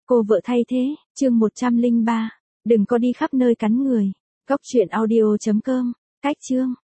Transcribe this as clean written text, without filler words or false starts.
Cô vợ thay thế, chương 103. Đừng có đi khắp nơi cắn người. Góc truyện audio.com. Cách chương.